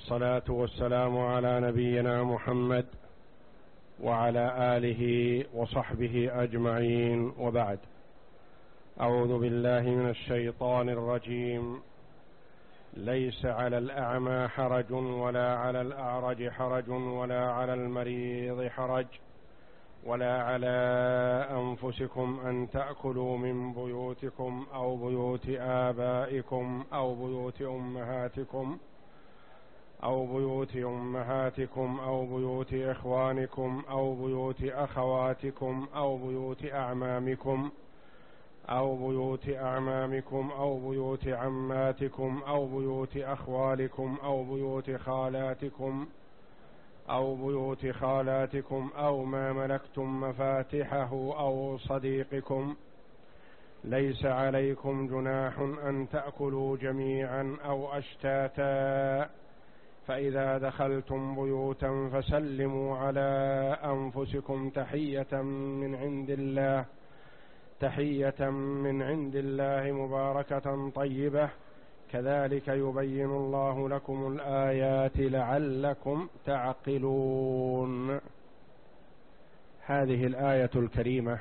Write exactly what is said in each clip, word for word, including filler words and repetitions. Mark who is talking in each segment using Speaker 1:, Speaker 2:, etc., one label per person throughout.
Speaker 1: والصلاة والسلام على نبينا محمد وعلى آله وصحبه أجمعين، وبعد. أعوذ بالله من الشيطان الرجيم. ليس على الأعمى حرج ولا على الأعرج حرج ولا على المريض حرج ولا على أنفسكم أن تأكلوا من بيوتكم أو بيوت آبائكم أو بيوت أمهاتكم أو بيوت أمهاتكم أو بيوت إخوانكم أو بيوت أخواتكم أو بيوت أعمامكم أو بيوت أعمامكم أو بيوت عماتكم أو بيوت أخوالكم أو بيوت خالاتكم أو بيوت خالاتكم أو ما ملكتم مفاتحه أو صديقكم. ليس عليكم جناح أن تأكلوا جميعا أو أشتاتا، فإذا دخلتم بيوتا فسلموا على أنفسكم تحية من عند الله تحية من عند الله مباركة طيبة، كذلك يبين الله لكم الآيات لعلكم تعقلون. هذه الآية الكريمة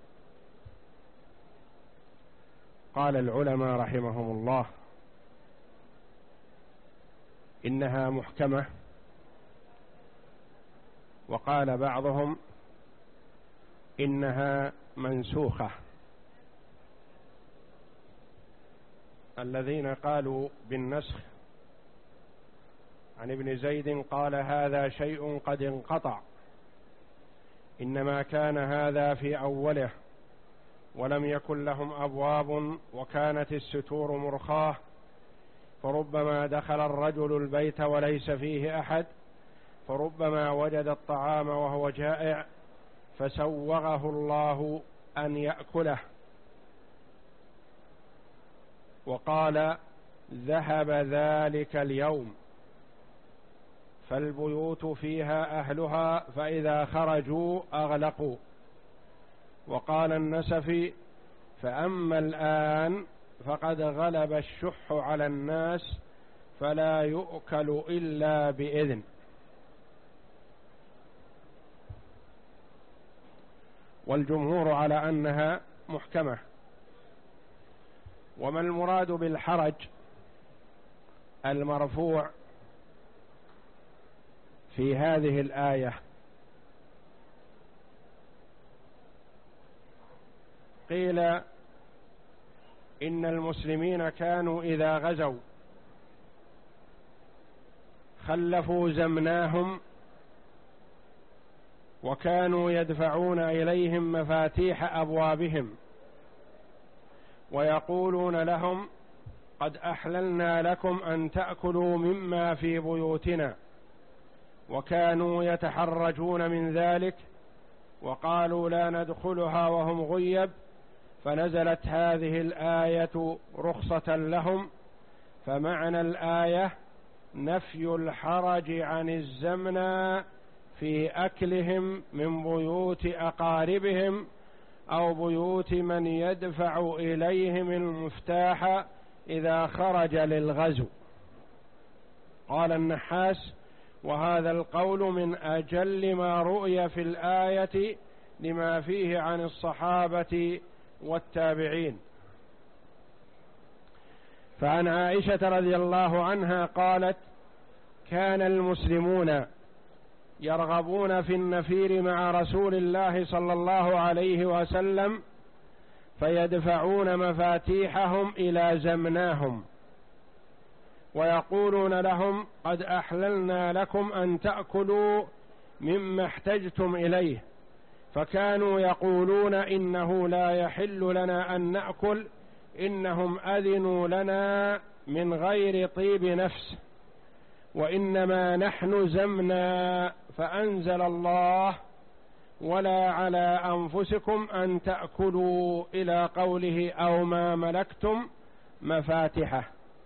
Speaker 1: قال العلماء رحمهم الله إنها محكمة، وقال بعضهم إنها منسوخة. الذين قالوا بالنسخ عن ابن زيد قال هذا شيء قد انقطع، إنما كان هذا في أوله ولم يكن لهم أبواب وكانت الستور مرخاة، فربما دخل الرجل البيت وليس فيه أحد، فربما وجد الطعام وهو جائع فسوغه الله أن يأكله، وقال ذهب ذلك اليوم، فالبيوت فيها أهلها فإذا خرجوا أغلقوا. وقال النسفي فأما الآن فقد غلب الشح على الناس فلا يؤكل إلا بإذن. والجمهور على أنها محكمة. وما المراد بالحرج المرفوع في هذه الآية؟ قيل إن المسلمين كانوا إذا غزوا خلفوا زمناهم، وكانوا يدفعون إليهم مفاتيح أبوابهم ويقولون لهم قد أحللنا لكم أن تأكلوا مما في بيوتنا، وكانوا يتحرجون من ذلك وقالوا لا ندخلها وهم غيب، فنزلت هذه الآية رخصة لهم. فمعنى الآية نفي الحرج عن الزمن في أكلهم من بيوت أقاربهم أو بيوت من يدفع إليهم المفتاح إذا خرج للغزو. قال النحاس وهذا القول من أجل ما رؤي في الآية لما فيه عن الصحابة والتابعين. فعن عائشة رضي الله عنها قالت كان المسلمون يرغبون في النفير مع رسول الله صلى الله عليه وسلم فيدفعون مفاتيحهم إلى زمناهم ويقولون لهم قد أحللنا لكم أن تأكلوا مما احتجتم إليه، فكانوا يقولون إنه لا يحل لنا أن نأكل، إنهم أذنوا لنا من غير طيب نفس، وإنما نحن زمنا، فأنزل الله ولا على أنفسكم أن تأكلوا إلى قوله أو ما ملكتم مفاتحه.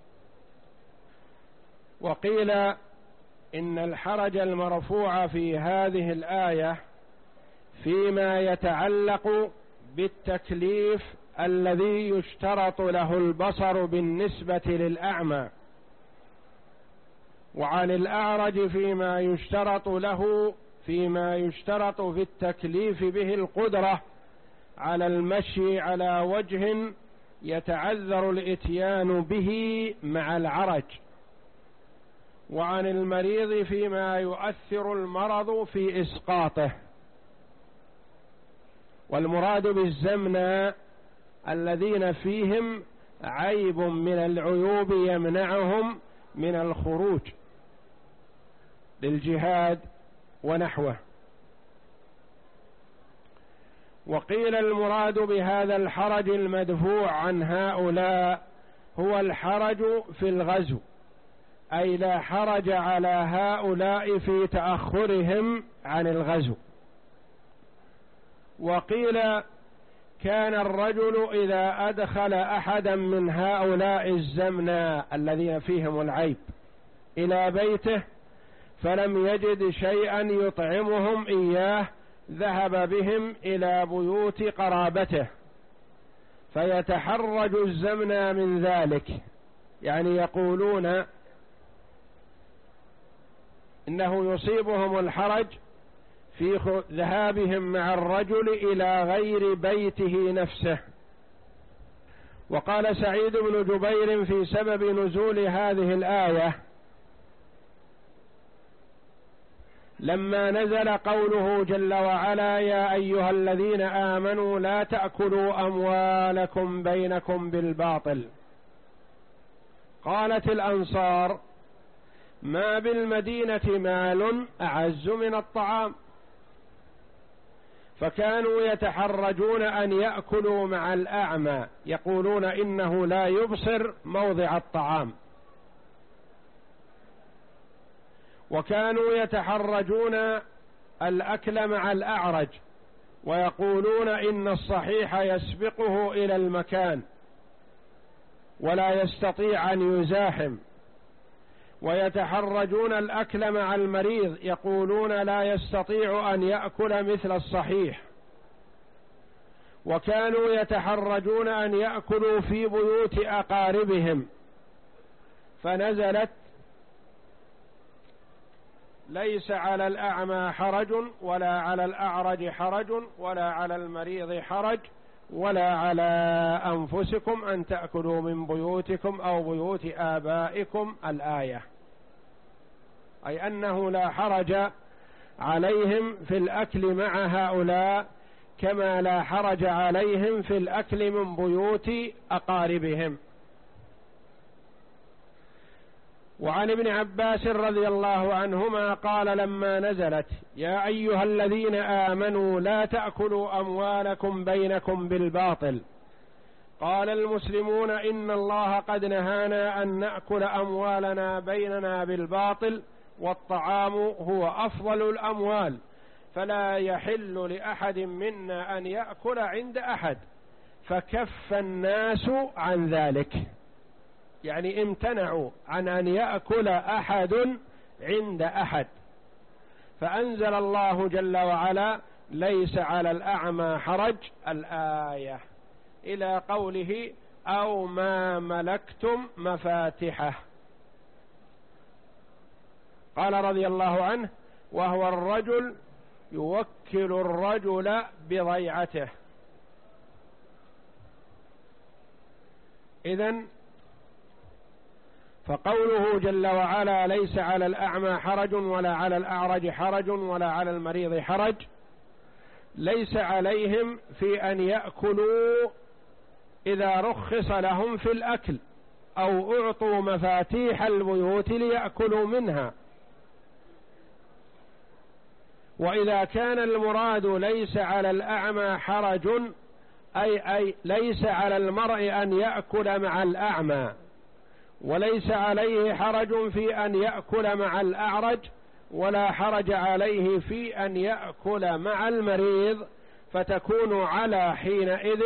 Speaker 1: وقيل إن الحرج المرفوع في هذه الآية فيما يتعلق بالتكليف الذي يشترط له البصر بالنسبة للأعمى، وعن الأعرج فيما يشترط له فيما يشترط في التكليف به القدرة على المشي على وجه يتعذر الإتيان به مع العرج. وعن المريض فيما يؤثر المرض في إسقاطه. والمراد بالزمنة الذين فيهم عيب من العيوب يمنعهم من الخروج للجهاد ونحوه. وقيل المراد بهذا الحرج المدفوع عن هؤلاء هو الحرج في الغزو، أي لا حرج على هؤلاء في تأخرهم عن الغزو. وقيل كان الرجل إذا أدخل أحدا من هؤلاء الزمنا الذين فيهم العيب إلى بيته فلم يجد شيئا يطعمهم إياه ذهب بهم إلى بيوت قرابته فيتحرج الزمنا من ذلك، يعني يقولون إنه يصيبهم الحرج في ذهابهم مع الرجل إلى غير بيته نفسه. وقال سعيد بن جبير في سبب نزول هذه الآية: لما نزل قوله جل وعلا: يا أيها الذين آمنوا لا تأكلوا أموالكم بينكم بالباطل، قالت الأنصار: ما بالمدينة مال أعز من الطعام، فكانوا يتحرجون أن يأكلوا مع الأعمى، يقولون إنه لا يبصر موضع الطعام. وكانوا يتحرجون الأكل مع الأعرج، ويقولون إن الصحيح يسبقه إلى المكان ولا يستطيع أن يزاحم. ويتحرجون الأكل مع المريض، يقولون لا يستطيع أن يأكل مثل الصحيح. وكانوا يتحرجون أن يأكلوا في بيوت أقاربهم، فنزلت: ليس على الأعمى حرج ولا على الأعرج حرج ولا على المريض حرج ولا على أنفسكم أن تأكلوا من بيوتكم أو بيوت آبائكم. الآية، أي أنه لا حرج عليهم في الأكل مع هؤلاء كما لا حرج عليهم في الأكل من بيوت أقاربهم. وعن ابن عباس رضي الله عنهما قال: لما نزلت: يا أيها الذين آمنوا لا تأكلوا أموالكم بينكم بالباطل، قال المسلمون: إن الله قد نهانا أن نأكل أموالنا بيننا بالباطل، والطعام هو أفضل الأموال، فلا يحل لأحد منا أن يأكل عند أحد. فكف الناس عن ذلك، يعني امتنعوا عن أن يأكل أحد عند أحد. فأنزل الله جل وعلا: ليس على الأعمى حرج، الآية، إلى قوله: أو ما ملكتم مفاتحه. قال رضي الله عنه: وهو الرجل يوكل الرجل بضيعته. إذن فقوله جل وعلا: ليس على الأعمى حرج ولا على الأعرج حرج ولا على المريض حرج، ليس عليهم في أن يأكلوا إذا رخص لهم في الأكل أو أعطوا مفاتيح البيوت ليأكلوا منها. وإذا كان المراد ليس على الأعمى حرج، أي, أي ليس على المرء أن يأكل مع الأعمى، وليس عليه حرج في أن يأكل مع الأعرج، ولا حرج عليه في أن يأكل مع المريض، فتكون على حينئذ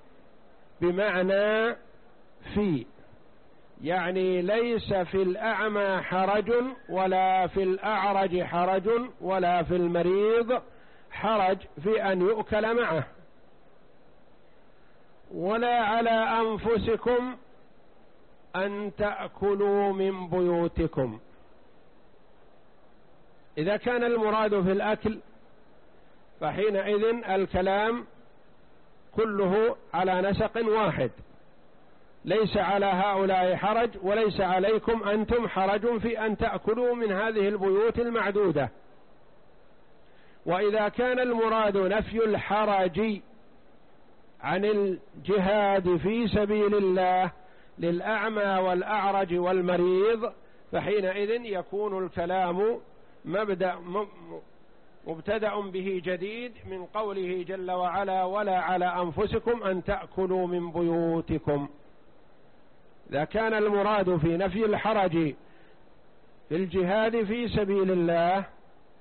Speaker 1: بمعنى في، يعني ليس في الأعمى حرج ولا في الأعرج حرج ولا في المريض حرج في أن يؤكل معه. ولا على أنفسكم أن تأكلوا من بيوتكم، إذا كان المراد في الأكل فحينئذ الكلام كله على نسق واحد، ليس على هؤلاء حرج وليس عليكم أنتم حرج في أن تأكلوا من هذه البيوت المعدودة. وإذا كان المراد نفي الحرج عن الجهاد في سبيل الله للأعمى والأعرج والمريض فحينئذ يكون الكلام مبدأ مبتدأ به جديد من قوله جل وعلا ولا على أنفسكم أن تأكلوا من بيوتكم. إذا كان المراد في نفي الحرج في الجهاد في سبيل الله